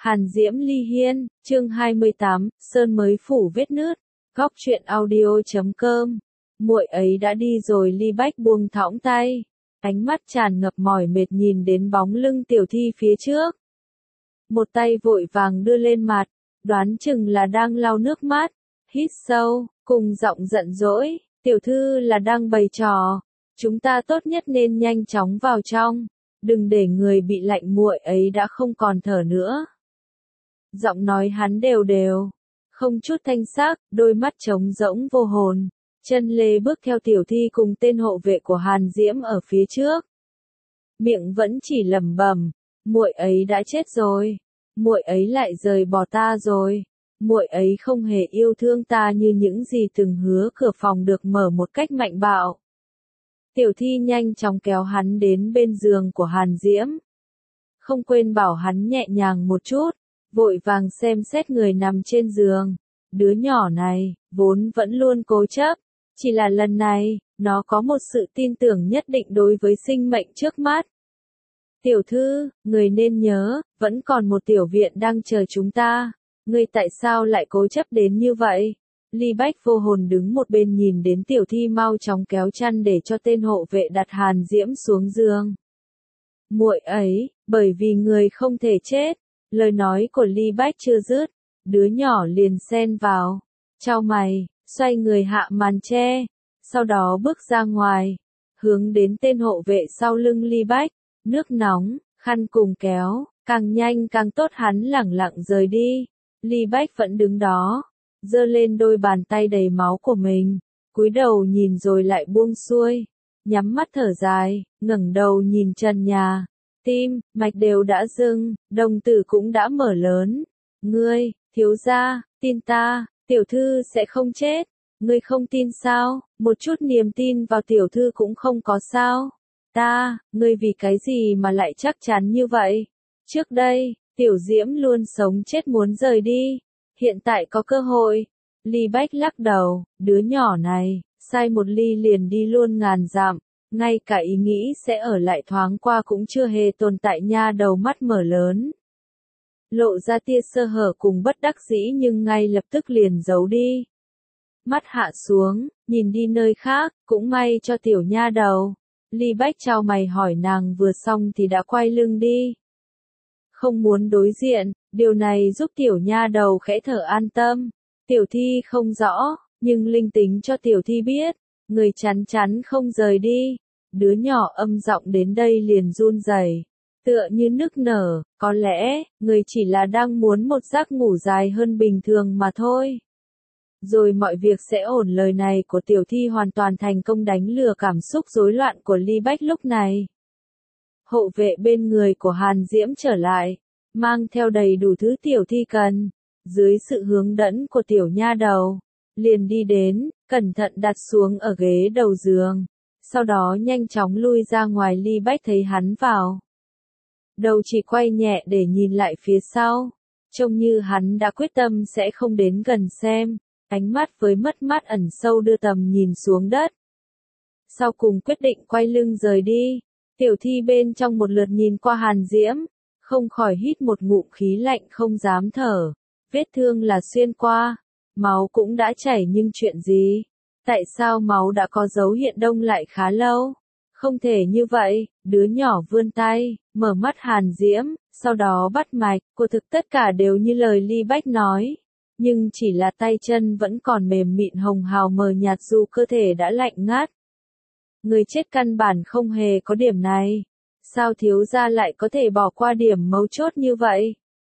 Hàn Diễm ly hiên, chương 28, Sơn mới phủ vết nứt, góc truyện audio.com. Muội ấy đã đi rồi. Ly Bách buông thõng tay, ánh mắt tràn ngập mỏi mệt nhìn đến bóng lưng Tiểu Thi phía trước. Một tay vội vàng đưa lên mặt, đoán chừng là đang lau nước mắt, hít sâu, cùng giọng giận dỗi, tiểu thư là đang bày trò, chúng ta tốt nhất nên nhanh chóng vào trong, đừng để người bị lạnh. Muội ấy đã không còn thở nữa. Giọng nói hắn đều đều, không chút thanh sắc, đôi mắt trống rỗng vô hồn. Chân lê bước theo Tiểu Thi cùng tên hộ vệ của Hàn Diễm ở phía trước. Miệng vẫn chỉ lẩm bẩm, muội ấy đã chết rồi, muội ấy lại rời bỏ ta rồi, muội ấy không hề yêu thương ta như những gì từng hứa. Cửa phòng được mở một cách mạnh bạo. Tiểu Thi nhanh chóng kéo hắn đến bên giường của Hàn Diễm. Không quên bảo hắn nhẹ nhàng một chút, vội vàng xem xét người nằm trên giường. Đứa nhỏ này, vốn vẫn luôn cố chấp, chỉ là lần này, nó có một sự tin tưởng nhất định đối với sinh mệnh trước mắt. Tiểu thư, người nên nhớ, vẫn còn một tiểu viện đang chờ chúng ta. Ngươi tại sao lại cố chấp đến như vậy? Ly Bách vô hồn đứng một bên nhìn đến Tiểu Thi mau chóng kéo chăn để cho tên hộ vệ đặt Hàn Diễm xuống giường. Muội ấy, bởi vì người không thể chết. Lời nói của Ly Bách chưa dứt, đứa nhỏ liền xen vào, chau mày, xoay người hạ màn che, sau đó bước ra ngoài, hướng đến tên hộ vệ sau lưng Ly Bách, nước nóng, khăn cùng kéo, càng nhanh càng tốt. Hắn lẳng lặng rời đi. Ly Bách vẫn đứng đó, giơ lên đôi bàn tay đầy máu của mình, cúi đầu nhìn rồi lại buông xuôi, nhắm mắt thở dài, ngẩng đầu nhìn trần nhà. Tim, mạch đều đã dưng, đồng tử cũng đã mở lớn. Ngươi, thiếu gia, tin ta, tiểu thư sẽ không chết. Ngươi không tin sao? Một chút niềm tin vào tiểu thư cũng không có sao? Ngươi vì cái gì mà lại chắc chắn như vậy? Trước đây, Tiểu Diễm luôn sống chết muốn rời đi. Hiện tại có cơ hội. Ly Bách lắc đầu, đứa nhỏ này, sai một ly liền đi luôn ngàn dặm. Ngay cả ý nghĩ sẽ ở lại thoáng qua cũng chưa hề tồn tại. Nha đầu mắt mở lớn, lộ ra tia sơ hở cùng bất đắc dĩ nhưng ngay lập tức liền giấu đi. Mắt hạ xuống, nhìn đi nơi khác, cũng may cho tiểu nha đầu. Ly Bách chau mày hỏi nàng vừa xong thì đã quay lưng đi. Không muốn đối diện, điều này giúp tiểu nha đầu khẽ thở an tâm. Tiểu Thi không rõ, nhưng linh tính cho Tiểu Thi biết, người chắn chắn không rời đi. Đứa nhỏ âm giọng đến đây liền run rẩy, tựa như nức nở, có lẽ, người chỉ là đang muốn một giấc ngủ dài hơn bình thường mà thôi. Rồi mọi việc sẽ ổn. Lời này của Tiểu Thi hoàn toàn thành công đánh lừa cảm xúc rối loạn của Ly Bách lúc này. Hộ vệ bên người của Hàn Diễm trở lại, mang theo đầy đủ thứ Tiểu Thi cần. Dưới sự hướng dẫn của tiểu nha đầu, liền đi đến, cẩn thận đặt xuống ở ghế đầu giường. Sau đó nhanh chóng lui ra ngoài. Ly Bách thấy hắn vào, đầu chỉ quay nhẹ để nhìn lại phía sau, trông như hắn đã quyết tâm sẽ không đến gần xem, ánh mắt với mất mát ẩn sâu đưa tầm nhìn xuống đất. Sau cùng quyết định quay lưng rời đi. Tiểu Thi bên trong một lượt nhìn qua Hàn Diễm, không khỏi hít một ngụm khí lạnh không dám thở. Vết thương là xuyên qua, máu cũng đã chảy nhưng chuyện gì? Tại sao máu đã có dấu hiện đông lại khá lâu? Không thể như vậy. Đứa nhỏ vươn tay, mở mắt Hàn Diễm, sau đó bắt mạch. Của thực tất cả đều như lời Ly Bách nói, nhưng chỉ là tay chân vẫn còn mềm mịn hồng hào mờ nhạt dù cơ thể đã lạnh ngắt. Người chết căn bản không hề có điểm này. Sao thiếu gia lại có thể bỏ qua điểm mấu chốt như vậy?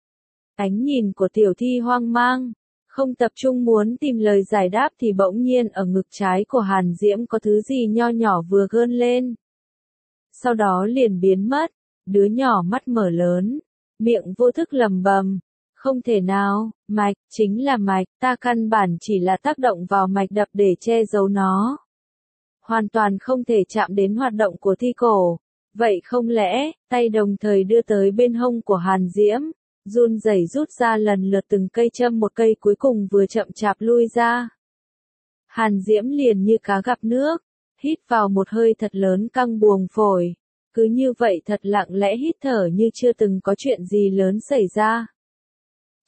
Ánh nhìn của Tiểu Thi hoang mang, không tập trung muốn tìm lời giải đáp thì bỗng nhiên ở ngực trái của Hàn Diễm có thứ gì nho nhỏ vừa gơn lên. Sau đó liền biến mất. Đứa nhỏ mắt mở lớn, miệng vô thức lẩm bẩm, không thể nào, mạch, chính là mạch, ta căn bản chỉ là tác động vào mạch đập để che giấu nó. Hoàn toàn không thể chạm đến hoạt động của thi cổ. Vậy không lẽ, tay đồng thời đưa tới bên hông của Hàn Diễm, run rẩy rút ra lần lượt từng cây châm, một cây cuối cùng vừa chậm chạp lui ra. Hàn Diễm liền như cá gặp nước, hít vào một hơi thật lớn căng buồng phổi. Cứ như vậy thật lặng lẽ hít thở như chưa từng có chuyện gì lớn xảy ra.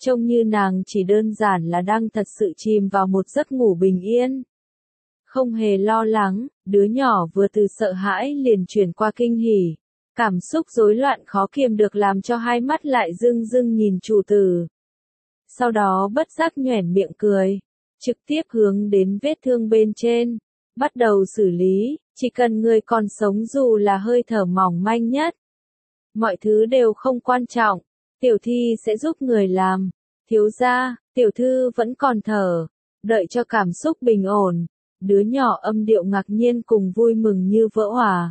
trông như nàng chỉ đơn giản là đang thật sự chìm vào một giấc ngủ bình yên. Không hề lo lắng, đứa nhỏ vừa từ sợ hãi liền chuyển qua kinh hỉ. Cảm xúc rối loạn khó kiềm được làm cho hai mắt lại rưng rưng nhìn chủ tử. Sau đó bất giác nhoẻn miệng cười, trực tiếp hướng đến vết thương bên trên, bắt đầu xử lý, chỉ cần người còn sống dù là hơi thở mỏng manh nhất. Mọi thứ đều không quan trọng, tiểu thi sẽ giúp người làm. Thiếu gia, tiểu thư vẫn còn thở, đợi cho cảm xúc bình ổn. Đứa nhỏ âm điệu ngạc nhiên cùng vui mừng như vỡ òa.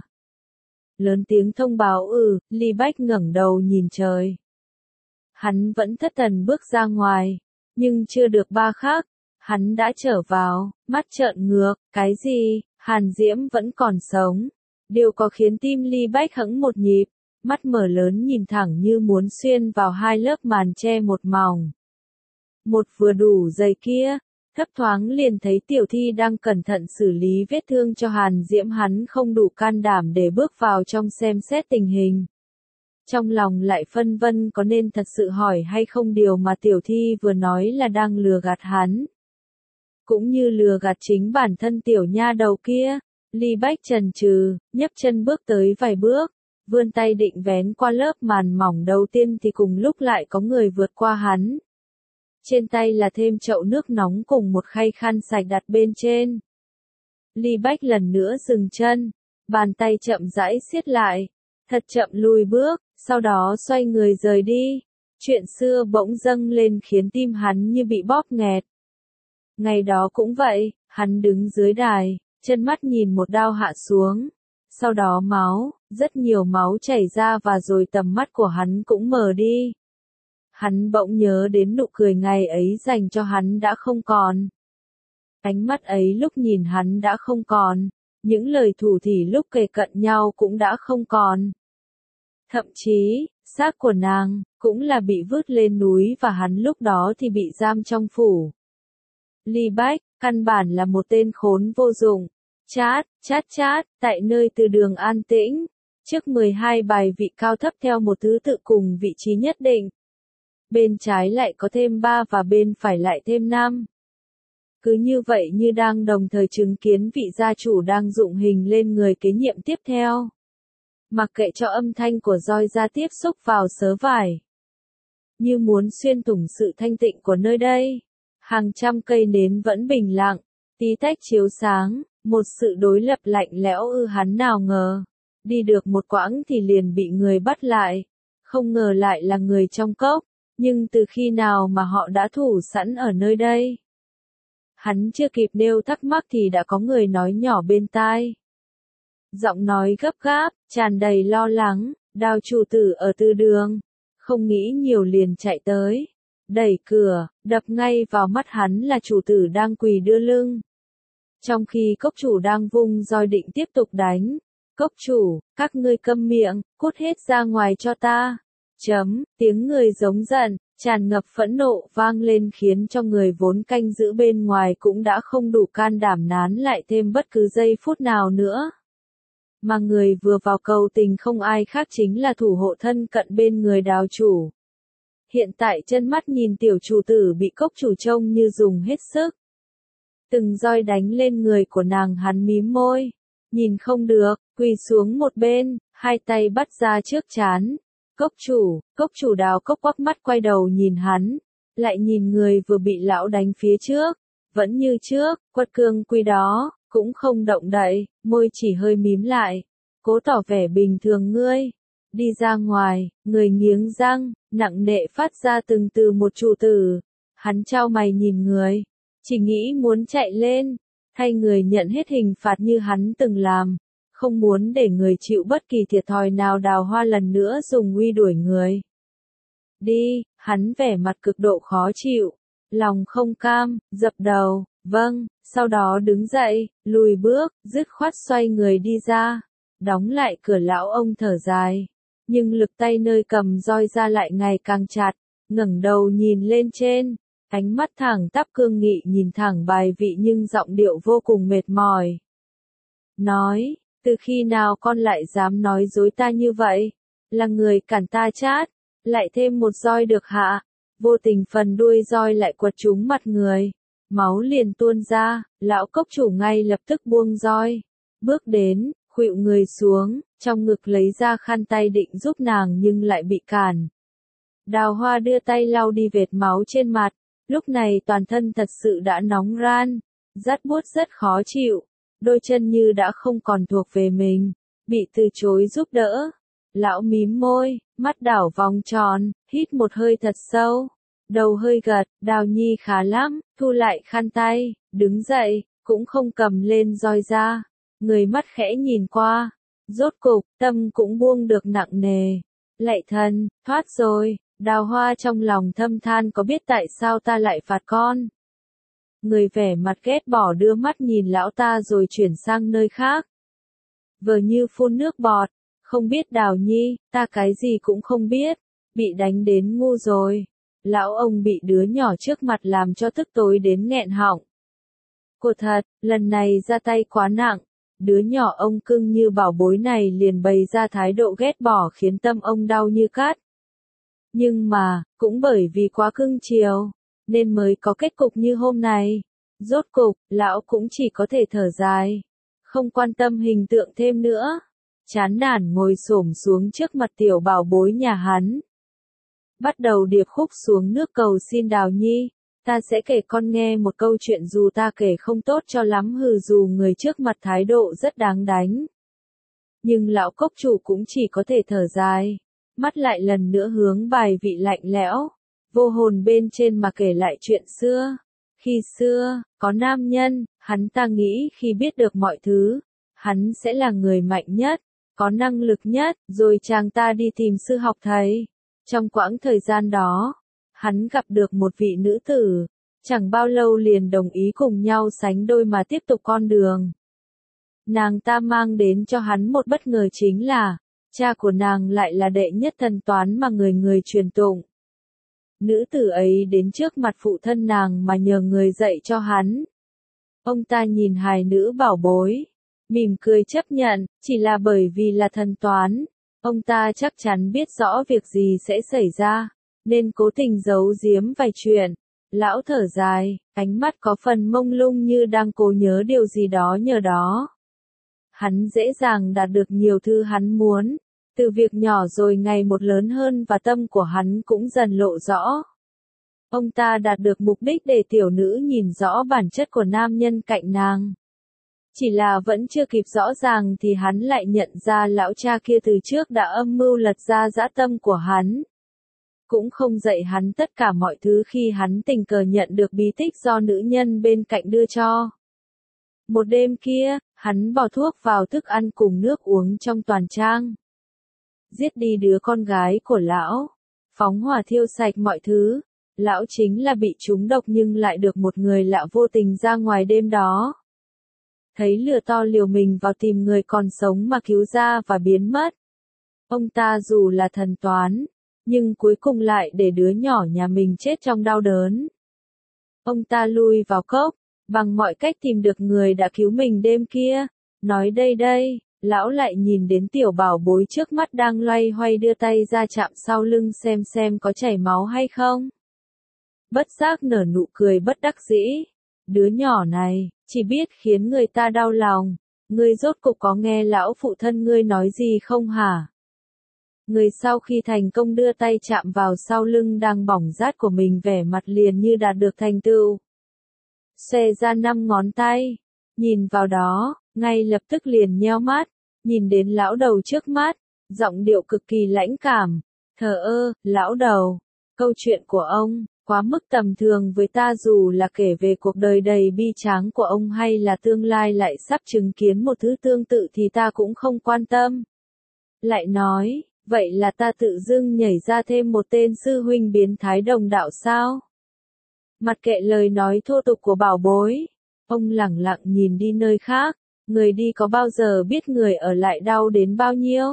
Lớn tiếng thông báo Ly Bách ngẩng đầu nhìn trời. Hắn vẫn thất thần bước ra ngoài, nhưng chưa được ba khắc, hắn đã trở vào, mắt trợn ngược, cái gì, Hàn Diễm vẫn còn sống. Điều có khiến tim Ly Bách hững một nhịp, mắt mở lớn nhìn thẳng như muốn xuyên vào hai lớp màn che một mỏng. Một vừa đủ dày kia. Thấp thoáng liền thấy tiểu thi đang cẩn thận xử lý vết thương cho Hàn Diễm, hắn không đủ can đảm để bước vào trong xem xét tình hình. Trong lòng lại phân vân có nên thật sự hỏi hay không điều mà tiểu thi vừa nói là đang lừa gạt hắn. Cũng như lừa gạt chính bản thân tiểu nha đầu kia, Ly Bách chần chừ, nhấc chân bước tới vài bước, vươn tay định vén qua lớp màn mỏng đầu tiên thì cùng lúc lại có người vượt qua hắn. Trên tay là thêm chậu nước nóng cùng một khay khăn sạch đặt bên trên. Ly Bách lần nữa dừng chân, bàn tay chậm rãi siết lại, thật chậm lùi bước, sau đó xoay người rời đi. Chuyện xưa bỗng dâng lên khiến tim hắn như bị bóp nghẹt. Ngày đó cũng vậy, hắn đứng dưới đài, chân mắt nhìn một đao hạ xuống. Sau đó máu, rất nhiều máu chảy ra và rồi tầm mắt của hắn cũng mờ đi. Hắn bỗng nhớ đến nụ cười ngày ấy dành cho hắn đã không còn. Ánh mắt ấy lúc nhìn hắn đã không còn, những lời thủ thỉ lúc kề cận nhau cũng đã không còn. Thậm chí, xác của nàng, cũng là bị vứt lên núi và hắn lúc đó thì bị giam trong phủ. Ly Bách, căn bản là một tên khốn vô dụng. Chát, chát chát, tại nơi từ đường an tĩnh, trước 12 bài vị cao thấp theo một thứ tự cùng vị trí nhất định. Bên trái lại có thêm 3 và bên phải lại thêm 5. Cứ như vậy như đang đồng thời chứng kiến vị gia chủ đang dụng hình lên người kế nhiệm tiếp theo. Mặc kệ cho âm thanh của roi da tiếp xúc vào sớ vải. Như muốn xuyên thủng sự thanh tịnh của nơi đây. Hàng trăm cây nến vẫn bình lặng, tí tách chiếu sáng, một sự đối lập lạnh lẽo hắn nào ngờ. Đi được một quãng thì liền bị người bắt lại. Không ngờ lại là người trong cốc. Nhưng từ khi nào mà họ đã thủ sẵn ở nơi đây? Hắn chưa kịp nêu thắc mắc thì đã có người nói nhỏ bên tai. Giọng nói gấp gáp, tràn đầy lo lắng, Đào chủ tử ở từ đường. Không nghĩ nhiều liền chạy tới. Đẩy cửa, đập ngay vào mắt hắn là chủ tử đang quỳ đưa lưng. Trong khi cốc chủ đang vung roi định tiếp tục đánh. Cốc chủ, các ngươi câm miệng, cút hết ra ngoài cho ta. Tiếng người giống giận, tràn ngập phẫn nộ vang lên khiến cho người vốn canh giữ bên ngoài cũng đã không đủ can đảm nán lại thêm bất cứ giây phút nào nữa. Mà người vừa vào cầu tình không ai khác chính là thủ hộ thân cận bên người Đào chủ. Hiện tại chân mắt nhìn tiểu chủ tử bị cốc chủ trông như dùng hết sức. Từng roi đánh lên người của nàng, hắn mím môi. Nhìn không được, quỳ xuống một bên, hai tay bắt ra trước trán. Cốc chủ Đào cốc quắc mắt quay đầu nhìn hắn, lại nhìn người vừa bị lão đánh phía trước, vẫn như trước, quật cường quy đó, cũng không động đậy, môi chỉ hơi mím lại, cố tỏ vẻ bình thường ngươi. Đi ra ngoài, người nghiến răng, nặng nề phát ra từng từ một chủ tử. Hắn chau mày nhìn người, chỉ nghĩ muốn chạy lên, thay người nhận hết hình phạt như hắn từng làm. Không muốn để người chịu bất kỳ thiệt thòi nào. Đào Hoa lần nữa dùng uy đuổi người. Đi, hắn vẻ mặt cực độ khó chịu, lòng không cam, dập đầu, vâng, sau đó đứng dậy, lùi bước, dứt khoát xoay người đi ra, đóng lại cửa. Lão ông thở dài, nhưng lực tay nơi cầm roi ra lại ngày càng chặt, ngẩng đầu nhìn lên trên, ánh mắt thẳng tắp cương nghị nhìn thẳng bài vị nhưng giọng điệu vô cùng mệt mỏi. Nói, từ khi nào con lại dám nói dối ta như vậy? Là người cản ta chát, lại thêm một roi được hạ. vô tình phần đuôi roi lại quật trúng mặt người. Máu liền tuôn ra, lão cốc chủ ngay lập tức buông roi. Bước đến, khuỵu người xuống, trong ngực lấy ra khăn tay định giúp nàng nhưng lại bị cản. Đào Hoa đưa tay lau đi vệt máu trên mặt, lúc này toàn thân thật sự đã nóng ran, rát buốt rất khó chịu, đôi chân như đã không còn thuộc về mình, bị từ chối giúp đỡ. Lão mím môi, mắt đảo vòng tròn, hít một hơi thật sâu, đầu hơi gật, Đào Nhi khá lắm, thu lại khăn tay, đứng dậy, cũng không cầm lên roi ra, người mắt khẽ nhìn qua, rốt cục, tâm cũng buông được nặng nề. Lạy thần, thoát rồi. Đào Hoa trong lòng thâm than, có biết tại sao ta lại phạt con? Người vẻ mặt ghét bỏ đưa mắt nhìn lão ta rồi chuyển sang nơi khác. Vờ như phun nước bọt, không biết Đào Nhi, ta cái gì cũng không biết, bị đánh đến ngu rồi. Lão ông bị đứa nhỏ trước mặt làm cho tức tối đến nghẹn họng. Cô thật, lần này ra tay quá nặng, đứa nhỏ ông cưng như bảo bối này liền bày ra thái độ ghét bỏ khiến tâm ông đau như cắt. Nhưng mà, cũng bởi vì quá cưng chiều, nên mới có kết cục như hôm nay. Rốt cục, lão cũng chỉ có thể thở dài, không quan tâm hình tượng thêm nữa. Chán nản ngồi xổm xuống trước mặt tiểu bảo bối nhà hắn. Bắt đầu điệp khúc xuống nước cầu xin Đào Nhi, ta sẽ kể con nghe một câu chuyện dù ta kể không tốt cho lắm hừ dù người trước mặt thái độ rất đáng đánh. Nhưng lão cốc chủ cũng chỉ có thể thở dài. Mắt lại lần nữa hướng bài vị lạnh lẽo, vô hồn bên trên mà kể lại chuyện xưa. Khi xưa, có nam nhân, hắn ta nghĩ khi biết được mọi thứ, hắn sẽ là người mạnh nhất, có năng lực nhất, rồi chàng ta đi tìm sư học thầy. Trong quãng thời gian đó, hắn gặp được một vị nữ tử, chẳng bao lâu liền đồng ý cùng nhau sánh đôi mà tiếp tục con đường. Nàng ta mang đến cho hắn một bất ngờ chính là, cha của nàng lại là đệ nhất thần toán mà người người truyền tụng. Nữ tử ấy đến trước mặt phụ thân nàng mà nhờ người dạy cho hắn. Ông ta nhìn hài nữ bảo bối, mỉm cười chấp nhận, chỉ là bởi vì là thần toán. Ông ta chắc chắn biết rõ việc gì sẽ xảy ra, nên cố tình giấu giếm vài chuyện. Lão thở dài, ánh mắt có phần mông lung như đang cố nhớ điều gì đó nhờ đó. Hắn dễ dàng đạt được nhiều thứ hắn muốn, từ việc nhỏ rồi ngày một lớn hơn và tâm của hắn cũng dần lộ rõ. Ông ta đạt được mục đích để tiểu nữ nhìn rõ bản chất của nam nhân cạnh nàng. Chỉ là vẫn chưa kịp rõ ràng thì hắn lại nhận ra lão cha kia từ trước đã âm mưu lật ra dã tâm của hắn. Cũng không dạy hắn tất cả mọi thứ khi hắn tình cờ nhận được bí tích do nữ nhân bên cạnh đưa cho. Một đêm kia, hắn bỏ thuốc vào thức ăn cùng nước uống trong toàn trang. Giết đi đứa con gái của lão, phóng hỏa thiêu sạch mọi thứ. Lão chính là bị trúng độc nhưng lại được một người lạ vô tình ra ngoài đêm đó. Thấy lửa to liều mình vào tìm người còn sống mà cứu ra và biến mất. Ông ta dù là thần toán, nhưng cuối cùng lại để đứa nhỏ nhà mình chết trong đau đớn. Ông ta lui vào cốc, bằng mọi cách tìm được người đã cứu mình đêm kia. Nói đây, lão lại nhìn đến tiểu bảo bối trước mắt đang loay hoay đưa tay ra chạm sau lưng xem có chảy máu hay không. Bất giác nở nụ cười bất đắc dĩ. Đứa nhỏ này, chỉ biết khiến người ta đau lòng. Ngươi rốt cục có nghe lão phụ thân ngươi nói gì không hả? Người sau khi thành công đưa tay chạm vào sau lưng đang bỏng rát của mình vẻ mặt liền như đạt được thành tựu. Xòe ra 5 ngón tay, nhìn vào đó, ngay lập tức liền nheo mắt, nhìn đến lão đầu trước mắt, giọng điệu cực kỳ lãnh cảm. Thờ ơ, lão đầu, câu chuyện của ông quá mức tầm thường với ta, dù là kể về cuộc đời đầy bi tráng của ông hay là tương lai lại sắp chứng kiến một thứ tương tự thì ta cũng không quan tâm. Lại nói, vậy là ta tự dưng nhảy ra thêm một tên sư huynh biến thái đồng đạo sao? Mặc kệ lời nói thô tục của bảo bối, ông lẳng lặng nhìn đi nơi khác, người đi có bao giờ biết người ở lại đau đến bao nhiêu?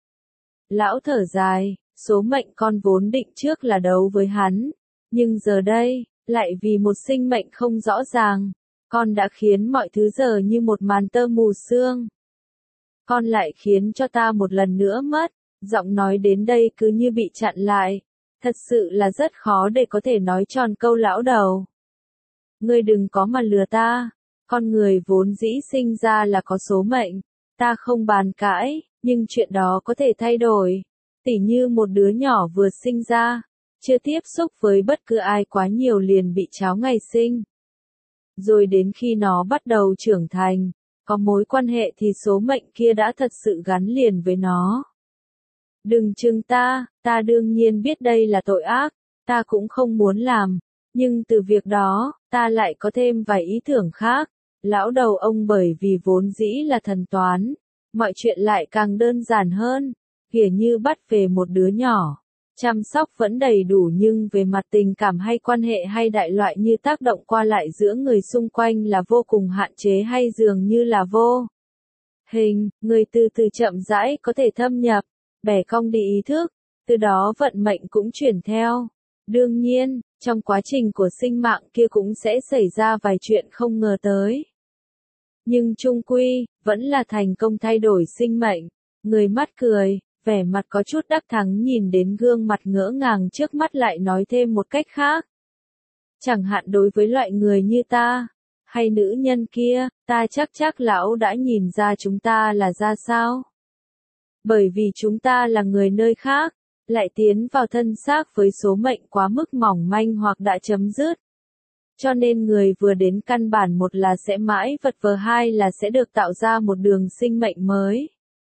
Lão thở dài, số mệnh con vốn định trước là đấu với hắn. Nhưng giờ đây, lại vì một sinh mệnh không rõ ràng, con đã khiến mọi thứ giờ như một màn tơ mù sương. Con lại khiến cho ta một lần nữa mất, giọng nói đến đây cứ như bị chặn lại. Thật sự là rất khó để có thể nói tròn câu lão đầu. Ngươi đừng có mà lừa ta, con người vốn dĩ sinh ra là có số mệnh, ta không bàn cãi, nhưng chuyện đó có thể thay đổi. Tỉ như một đứa nhỏ vừa sinh ra, chưa tiếp xúc với bất cứ ai quá nhiều liền bị cháo ngày sinh. Rồi đến khi nó bắt đầu trưởng thành, có mối quan hệ thì số mệnh kia đã thật sự gắn liền với nó. Đừng chừng ta đương nhiên biết đây là tội ác, ta cũng không muốn làm, nhưng từ việc đó, ta lại có thêm vài ý tưởng khác. Lão đầu ông bởi vì vốn dĩ là thần toán, mọi chuyện lại càng đơn giản hơn, kìa như bắt về một đứa nhỏ. Chăm sóc vẫn đầy đủ nhưng về mặt tình cảm hay quan hệ hay đại loại như tác động qua lại giữa người xung quanh là vô cùng hạn chế hay dường như là vô hình, người từ từ chậm rãi có thể thâm nhập, bẻ cong đi ý thức, từ đó vận mệnh cũng chuyển theo. Đương nhiên, trong quá trình của sinh mạng kia cũng sẽ xảy ra vài chuyện không ngờ tới. Nhưng chung quy, vẫn là thành công thay đổi sinh mệnh. Người mắt cười, vẻ mặt có chút đắc thắng nhìn đến gương mặt ngỡ ngàng trước mắt lại nói thêm một cách khác. Chẳng hạn đối với loại người như ta, hay nữ nhân kia, ta chắc lão đã nhìn ra chúng ta là ra sao. Bởi vì chúng ta là người nơi khác, lại tiến vào thân xác với số mệnh quá mức mỏng manh hoặc đã chấm dứt. Cho nên người vừa đến căn bản một là sẽ mãi vật vờ, hai là sẽ được tạo ra một đường sinh mệnh mới.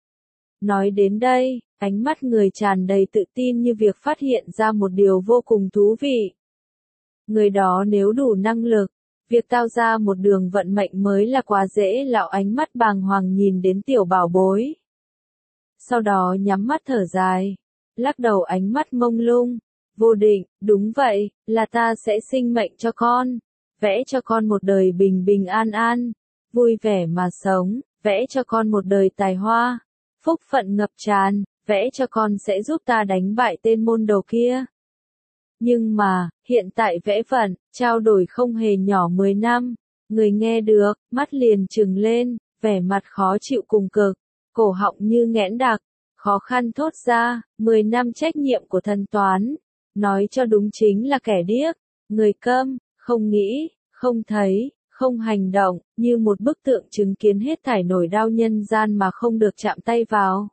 Nói đến đây, ánh mắt người tràn đầy tự tin như việc phát hiện ra một điều vô cùng thú vị. Người đó nếu đủ năng lực, việc tạo ra một đường vận mệnh mới là quá dễ. Lão ánh mắt bàng hoàng nhìn đến tiểu bảo bối. Sau đó nhắm mắt thở dài, lắc đầu ánh mắt mông lung, vô định, đúng vậy, là ta sẽ sinh mệnh cho con, vẽ cho con một đời bình bình an an, vui vẻ mà sống, vẽ cho con một đời tài hoa, phúc phận ngập tràn, vẽ cho con sẽ giúp ta đánh bại tên môn đồ kia. Nhưng mà, hiện tại vẽ vận, trao đổi không hề nhỏ 10 năm, người nghe được, mắt liền trừng lên, vẻ mặt khó chịu cùng cực, cổ họng như nghẽn đặc, khó khăn thốt ra, 10 năm trách nhiệm của thần toán, nói cho đúng chính là kẻ điếc, người câm, không nghĩ, không thấy, không hành động, như một bức tượng chứng kiến hết thảy nỗi đau nhân gian mà không được chạm tay vào.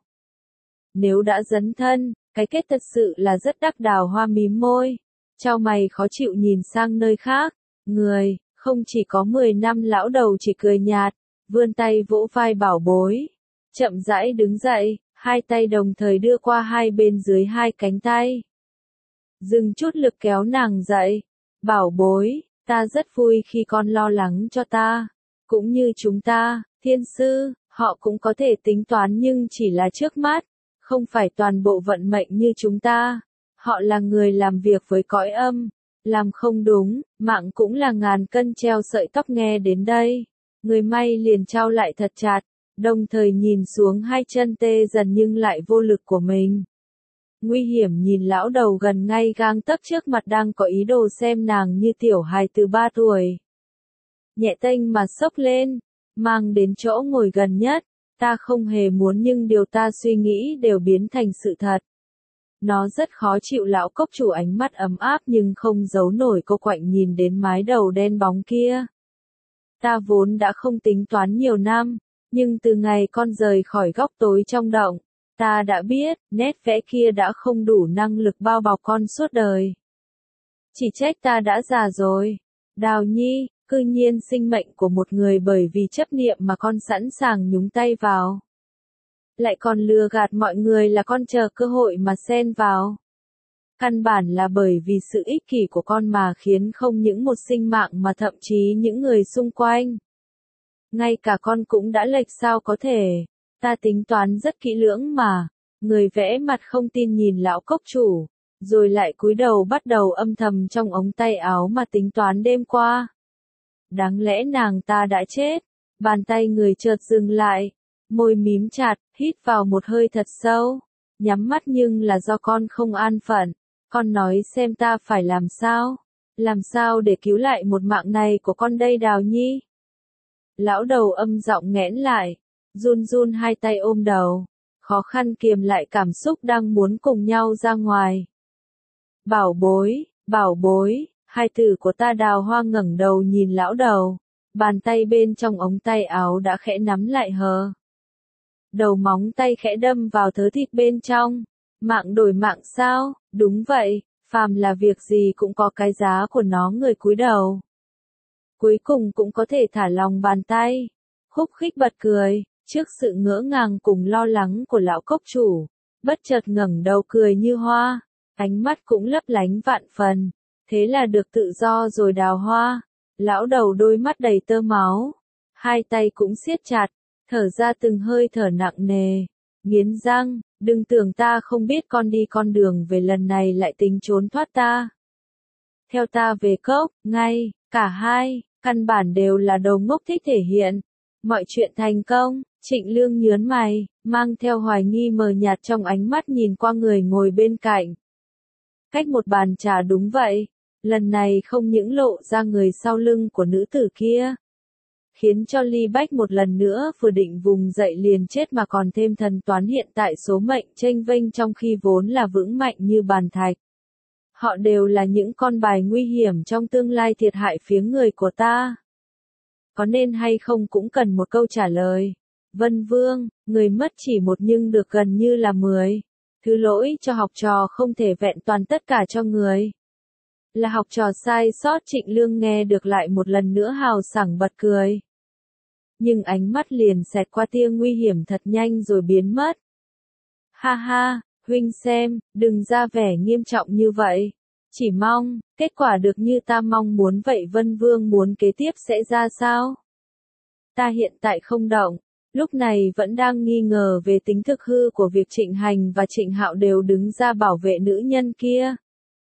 Nếu đã dấn thân, cái kết thật sự là rất đắc. Đào Hoa mím môi, chau mày khó chịu nhìn sang nơi khác, người, không chỉ có 10 năm. Lão đầu chỉ cười nhạt, vươn tay vỗ vai bảo bối, chậm rãi đứng dậy, hai tay đồng thời đưa qua hai bên dưới hai cánh tay. Dừng chút lực kéo nàng dậy, bảo bối, ta rất vui khi con lo lắng cho ta, cũng như chúng ta, thiên sư, họ cũng có thể tính toán nhưng chỉ là trước mắt, không phải toàn bộ vận mệnh như chúng ta. Họ là người làm việc với cõi âm, làm không đúng, mạng cũng là ngàn cân treo sợi tóc. Nghe đến đây, người may liền trao lại thật chặt, đồng thời nhìn xuống hai chân tê dần nhưng lại vô lực của mình. Nguy hiểm nhìn lão đầu gần ngay gang tấc trước mặt đang có ý đồ xem nàng như tiểu hài từ 3 tuổi. Nhẹ tênh mà xốc lên, mang đến chỗ ngồi gần nhất, ta không hề muốn nhưng điều ta suy nghĩ đều biến thành sự thật. Nó rất khó chịu. Lão cốc chủ ánh mắt ấm áp nhưng không giấu nổi cô quạnh nhìn đến mái đầu đen bóng kia. Ta vốn đã không tính toán nhiều năm, nhưng từ ngày con rời khỏi góc tối trong động, ta đã biết, nét vẽ kia đã không đủ năng lực bao bọc con suốt đời. Chỉ trách ta đã già rồi. Đào Nhi, cư nhiên sinh mệnh của một người bởi vì chấp niệm mà con sẵn sàng nhúng tay vào. Lại còn lừa gạt mọi người là con chờ cơ hội mà xen vào. Căn bản là bởi vì sự ích kỷ của con mà khiến không những một sinh mạng mà thậm chí những người xung quanh. Ngay cả con cũng đã lệch. Sao có thể, ta tính toán rất kỹ lưỡng mà. Người vẽ mặt không tin nhìn lão cốc chủ, rồi lại cúi đầu bắt đầu âm thầm trong ống tay áo mà tính toán đêm qua. Đáng lẽ nàng ta đã chết. Bàn tay người chợt dừng lại, môi mím chặt, hít vào một hơi thật sâu, nhắm mắt. Nhưng là do con không an phận, con nói xem ta phải làm sao để cứu lại một mạng này của con đây Đào Nhi. Lão đầu âm giọng nghẽn lại, run run hai tay ôm đầu, khó khăn kiềm lại cảm xúc đang muốn cùng nhau ra ngoài. bảo bối, hai tử của ta Đào Hoa ngẩng đầu nhìn lão đầu, bàn tay bên trong ống tay áo đã khẽ nắm lại hờ. Đầu móng tay khẽ đâm vào thớ thịt bên trong. Mạng đổi mạng sao? Đúng vậy, phàm là việc gì cũng có cái giá của nó, người cúi đầu. Cuối cùng cũng có thể thả lòng bàn tay. Khúc khích bật cười, trước sự ngỡ ngàng cùng lo lắng của lão cốc chủ, bất chợt ngẩng đầu cười như hoa, ánh mắt cũng lấp lánh vạn phần. Thế là được tự do rồi Đào Hoa. Lão đầu đôi mắt đầy tơ máu, hai tay cũng siết chặt, thở ra từng hơi thở nặng nề, nghiến răng, đừng tưởng ta không biết con đi con đường về lần này lại tính trốn thoát ta. Theo ta về cốc, ngay, cả hai, căn bản đều là đồ ngốc thích thể hiện. Mọi chuyện thành công, Trịnh Lương nhớn mày, mang theo hoài nghi mờ nhạt trong ánh mắt nhìn qua người ngồi bên cạnh. Cách một bàn trà đúng vậy, lần này không những lộ ra người sau lưng của nữ tử kia, khiến cho Ly Bách một lần nữa vừa định vùng dậy liền chết mà còn thêm thần toán hiện tại số mệnh chênh vênh trong khi vốn là vững mạnh như bàn thạch. Họ đều là những con bài nguy hiểm trong tương lai thiệt hại phía người của ta. Có nên hay không cũng cần một câu trả lời. Vân Vương, người mất chỉ một nhưng được gần như là 10. Thứ lỗi cho học trò không thể vẹn toàn tất cả cho người. Là học trò sai sót. Trịnh Lương nghe được lại một lần nữa hào sảng bật cười. Nhưng ánh mắt liền xẹt qua tia nguy hiểm thật nhanh rồi biến mất. Ha ha, huynh xem, đừng ra vẻ nghiêm trọng như vậy. Chỉ mong, kết quả được như ta mong muốn vậy. Vân Vương muốn kế tiếp sẽ ra sao? Ta hiện tại không động, lúc này vẫn đang nghi ngờ về tính thực hư của việc Trịnh Hành và Trịnh Hạo đều đứng ra bảo vệ nữ nhân kia.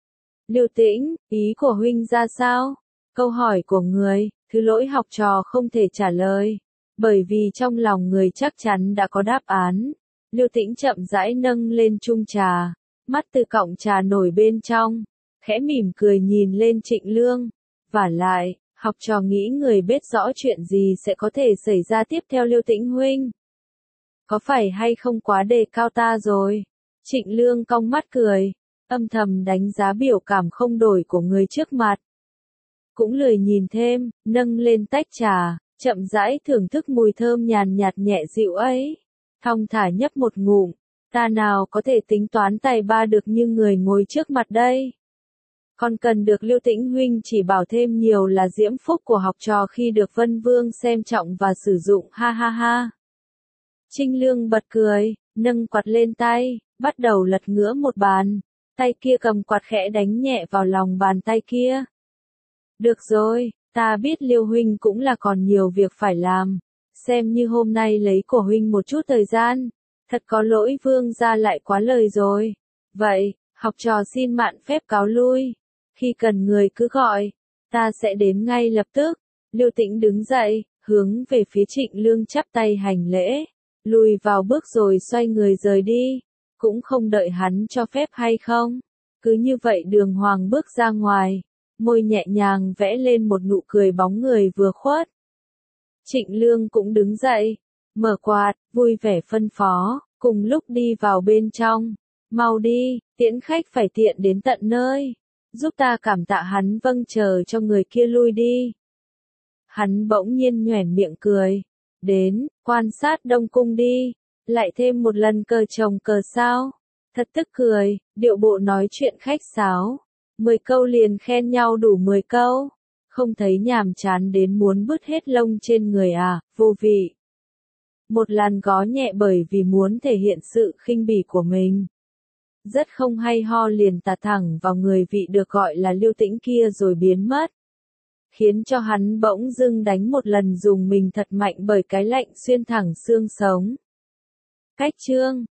Lưu Tĩnh, ý của huynh ra sao? Câu hỏi của người, thứ lỗi học trò không thể trả lời, bởi vì trong lòng người chắc chắn đã có đáp án. Lưu Tĩnh chậm rãi nâng lên chung trà, mắt từ cọng trà nổi bên trong, khẽ mỉm cười nhìn lên Trịnh Lương. Vả lại, học trò nghĩ người biết rõ chuyện gì sẽ có thể xảy ra tiếp theo. Lưu Tĩnh huynh, có phải hay không quá đề cao ta rồi? Trịnh Lương cong mắt cười, âm thầm đánh giá biểu cảm không đổi của người trước mặt. Cũng lười nhìn thêm, nâng lên tách trà, chậm rãi thưởng thức mùi thơm nhàn nhạt nhẹ dịu ấy. Thong thả nhấp một ngụm, ta nào có thể tính toán tài ba được như người ngồi trước mặt đây. Còn cần được Lưu Tĩnh huynh chỉ bảo thêm nhiều là diễm phúc của học trò khi được Vân Vương xem trọng và sử dụng. Ha ha ha. Trinh Lương bật cười, nâng quạt lên tay, bắt đầu lật ngửa một bàn. Tay kia cầm quạt khẽ đánh nhẹ vào lòng bàn tay kia. Được rồi, ta biết Liêu huynh cũng là còn nhiều việc phải làm. Xem như hôm nay lấy của huynh một chút thời gian. Thật có lỗi Vương gia lại quá lời rồi. Vậy, học trò xin mạn phép cáo lui. Khi cần người cứ gọi, ta sẽ đến ngay lập tức. Lưu Tĩnh đứng dậy, hướng về phía Trịnh Lương chắp tay hành lễ, lùi vào bước rồi xoay người rời đi, cũng không đợi hắn cho phép hay không. Cứ như vậy đường hoàng bước ra ngoài, môi nhẹ nhàng vẽ lên một nụ cười bóng người vừa khuất. Trịnh Lương cũng đứng dậy, mở quạt, vui vẻ phân phó, cùng lúc đi vào bên trong. Mau đi, tiễn khách phải tiện đến tận nơi. Giúp ta cảm tạ hắn. Vâng, chờ cho người kia lui đi. Hắn bỗng nhiên nhoẻn miệng cười. Đến, quan sát Đông Cung đi. Lại thêm một lần cờ chồng cờ sao. Thật tức cười, điệu bộ nói chuyện khách sáo. 10 câu liền khen nhau đủ 10 câu. Không thấy nhàm chán đến muốn bứt hết lông trên người à, vô vị. Một làn gó nhẹ bởi vì muốn thể hiện sự khinh bỉ của mình. Rất không hay ho liền tạt thẳng vào người vị được gọi là Lưu Tĩnh kia rồi biến mất. Khiến cho hắn bỗng dưng đánh một lần dùng mình thật mạnh bởi cái lạnh xuyên thẳng xương sống. Cách chương